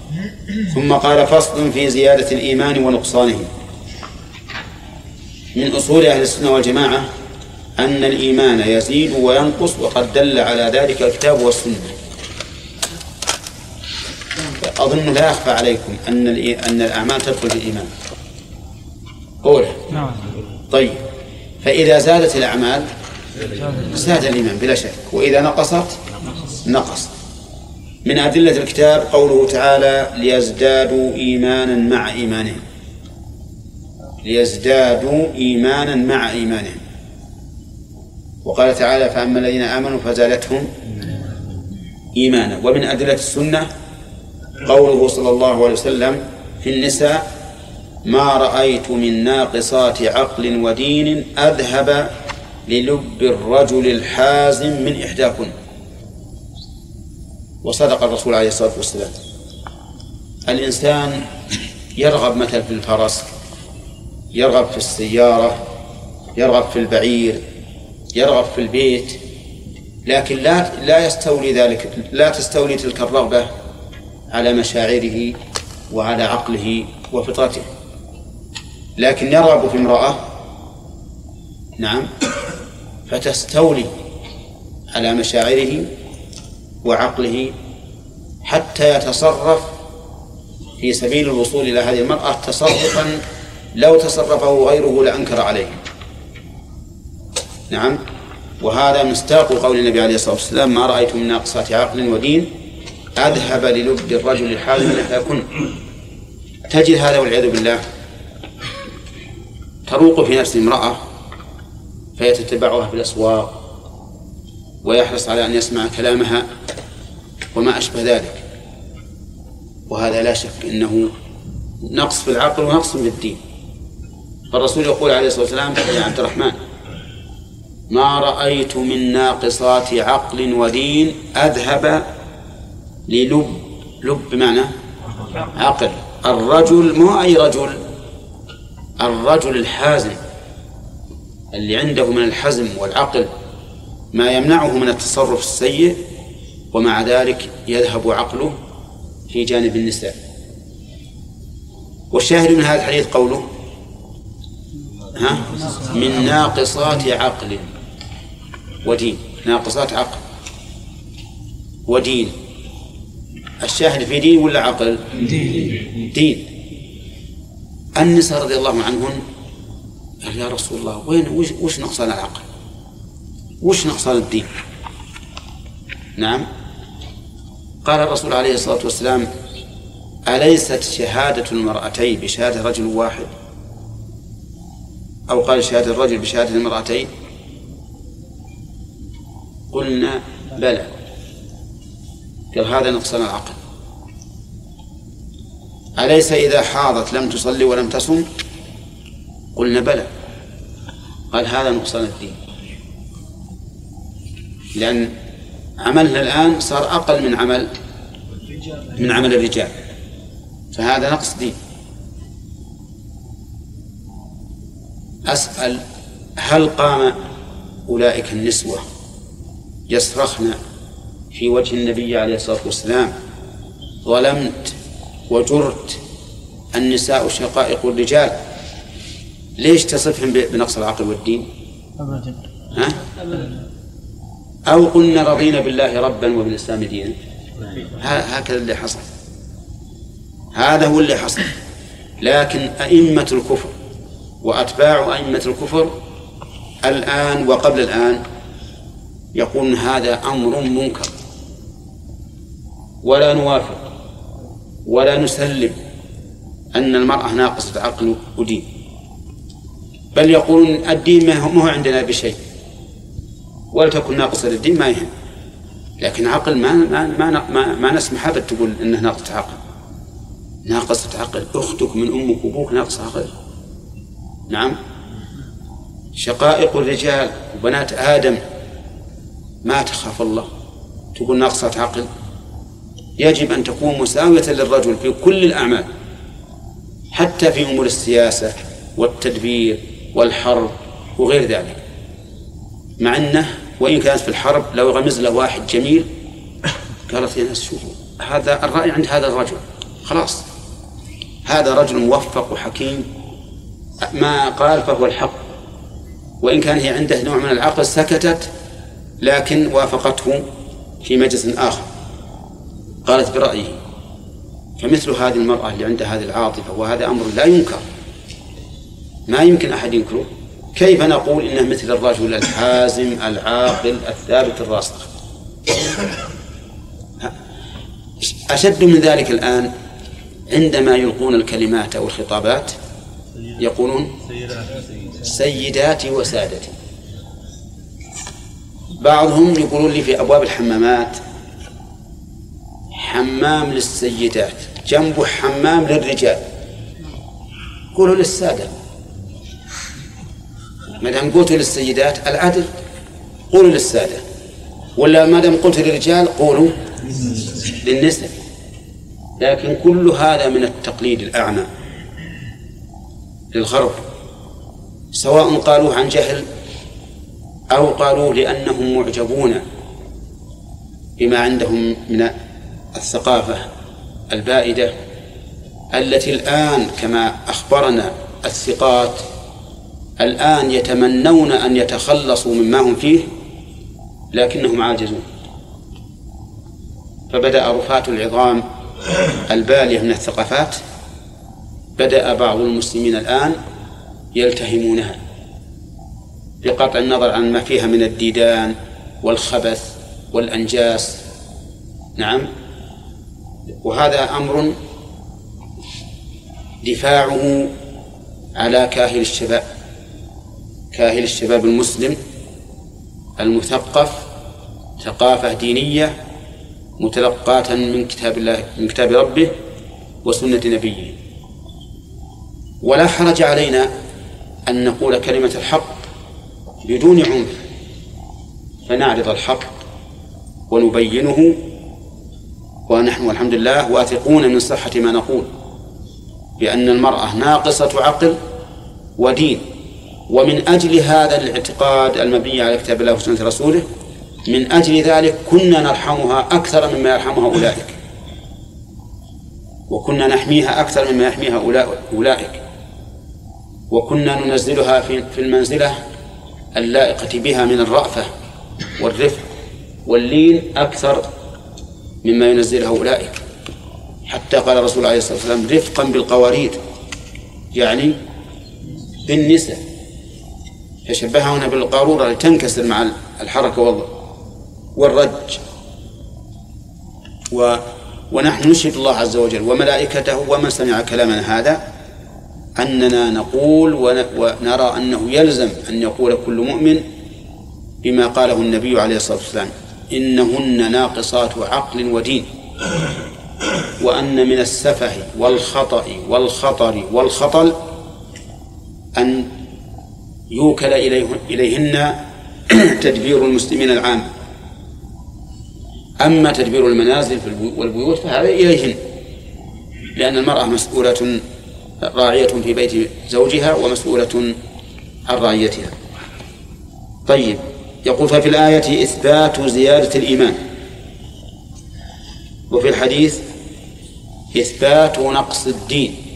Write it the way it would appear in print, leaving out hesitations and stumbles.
ثم قال فصل في زيادة الإيمان ونقصانه. من أصول أهل السنة والجماعة أن الإيمان يزيد وينقص، وقد دل على ذلك الكتاب والسنة. أظن لا يخفى عليكم أن الأعمال تدخل في الإيمان. أولى. طيب، فإذا زادت الأعمال زاد الإيمان بلا شك، وإذا نقصت نقص. من أدلة الكتاب قوله تعالى ليزدادوا إيمانا مع إيمانهم، ليزدادوا إيمانا مع إيمانهم. وقال تعالى فأما الذين آمنوا فزادتهم إيمانا. ومن أدلة السنة قوله صلى الله عليه وسلم في النساء ما رأيت من ناقصات عقل ودين أذهب للب الرجل الحازم من إحداكن. وصدق الرسول عليه الصلاة والسلام. الإنسان يرغب مثل في الفرس، يرغب في السيارة، يرغب في البعير، يرغب في البيت، لكن لا يستولي ذلك، لا تستولي تلك الرغبة على مشاعره وعلى عقله وفطرته، لكن يرغب في امرأة نعم فتستولي على مشاعره وعقله حتى يتصرف في سبيل الوصول إلى هذه المرأة تصرفا لو تصرفه غيره لأنكر عليه. نعم، وهذا مصداق قول النبي عليه الصلاة والسلام ما رأيت من ناقصات عقل ودين أذهب للب الرجل الحازم فيكون. تجد هذا والعياذ بالله تروق في نفس امرأة فيتتبعها في الأسواق ويحرص على أن يسمع كلامها وما أشبه ذلك، وهذا لا شك إنه نقص في العقل ونقص في الدين. فالرسول يقول عليه الصلاة والسلام يا عبد الرحمن ما رأيت من ناقصات عقل ودين أذهب للب، لب بمعنى عقل، الرجل مو أي رجل، الرجل الحازم اللي عنده من الحزم والعقل ما يمنعه من التصرف السيء، ومع ذلك يذهب عقله في جانب النساء. والشاهد من هذا الحديث قوله من ناقصات عقل ودين، ناقصات عقل ودين. الشاهد في دين ولا عقل؟ دين. النساء رضي الله عنهن قال يا رسول الله وش نقصان العقل، وش نقصان الدين؟ نعم، قال الرسول عليه الصلاة والسلام أليست شهادة المرأتين بشهادة رجل واحد؟ أو قال شهادة الرجل بشهادة المرأتين؟ قلنا بلى. قال هذا نقصان العقل. أليس إذا حاضت لم تصلي ولم تصم؟ قلنا بلى. قال هذا نقصان الدين، لأن عملنا الآن صار أقل من عمل الرجال، فهذا نقص دين. أسأل هل قام أولئك النسوة يصرخن في وجه النبي عليه الصلاة والسلام ظلمت وجرت النساء شقائق الرجال، ليش تصفهم بنقص العقل والدين؟ أو قلنا رضينا بالله ربا وبالإسلام دينا؟ هكذا اللي حصل، هذا هو اللي حصل. لكن أئمة الكفر وأتباع أئمة الكفر الآن وقبل الآن يقولون هذا أمر منكر، ولا نوافق ولا نسلم أن المرأة ناقصة عقل ودين، بل يقولون الدين ما هو عندنا بشيء، ولتكن ناقصة الدين ما يهم، لكن عقل ما نسمح أبد تقول إنه ناقصة عقل. ناقصة عقل أختك من أمك وأبوك ناقصة عقل. نعم، شقائق الرجال وبنات آدم ما تخاف الله تقول ناقصة عقل. يجب أن تكون مساوية للرجل في كل الأعمال، حتى في أمور السياسة والتدبير والحرب وغير ذلك. مع أنه وإن كانت في الحرب لو غمز له واحد جميل قالت يا ناس شوفوا هذا الرأي عند هذا الرجل خلاص هذا رجل موفق وحكيم، ما قال فهو الحق، وإن كان هي عنده نوع من العقل سكتت لكن وافقته في مجلس آخر قالت برأيه. فمثل هذه المرأة اللي عندها هذه العاطفة وهذا أمر لا ينكر، ما يمكن أحد ينكره، كيف نقول إنه مثل الرجل الحازم العاقل الثابت الراسخ؟ أشد من ذلك الآن عندما يلقون الكلمات أو الخطابات يقولون سيداتي وسادتي. بعضهم يقولون لي في أبواب الحمامات حمام للسيدات جنبه حمام للرجال، قولوا للسادة. ما دام قلت للسيدات العدل قولوا للسادة، ولا ما دام قلت للرجال قولوا للنساء. لكن كل هذا من التقليد الأعمى للغرب، سواء قالوه عن جهل أو قالوه لأنهم معجبون بما عندهم من الثقافة البائدة التي الآن كما أخبرنا الثقات الآن يتمنون أن يتخلصوا مما هم فيه لكنهم عاجزون. فبدأ رفات العظام البالية من الثقافات بدأ بعض المسلمين الآن يلتهمونها بقطع النظر عن ما فيها من الديدان والخبث والأنجاس. نعم، وهذا أمر دفاعه على كاهل الشباب المسلم المثقف ثقافة دينية متلقاة من كتاب الله من كتاب ربه وسنة نبيه. ولا حرج علينا أن نقول كلمة الحق بدون عنف، فنعرض الحق ونبينه، ونحن والحمد لله واثقون من صحة ما نقول بأن المرأة ناقصة عقل ودين. ومن أجل هذا الاعتقاد المبني على كتاب الله وسنة رسوله من أجل ذلك كنا نرحمها أكثر مما يرحمها أولئك، وكنا نحميها أكثر مما يحميها أولئك، وكنا ننزلها في المنزلة اللائقة بها من الرأفة والرفق واللين أكثر مما ينزلها أولئك. حتى قال الرسول عليه الصلاة والسلام رفقا بالقوارير، يعني بالنساء، فشبهها هنا بالقارورة لتنكسر مع الحركة والرج. ونحن نشهد الله عز وجل وملائكته ومن سمع كلامنا هذا أننا نقول ونرى أنه يلزم أن يقول كل مؤمن بما قاله النبي عليه الصلاة والسلام إنهن ناقصات عقل ودين، وأن من السفه والخطأ والخطر والخطل أن يوكل إليهن تدبير المسلمين العام. أما تدبير المنازل والبيوت فهذا إليهن، لأن المرأة مسؤولة راعية في بيت زوجها ومسؤولة عن رعيتها. طيب، يقول ففي الآية إثبات زيادة الإيمان، وفي الحديث إثبات نقص الدين.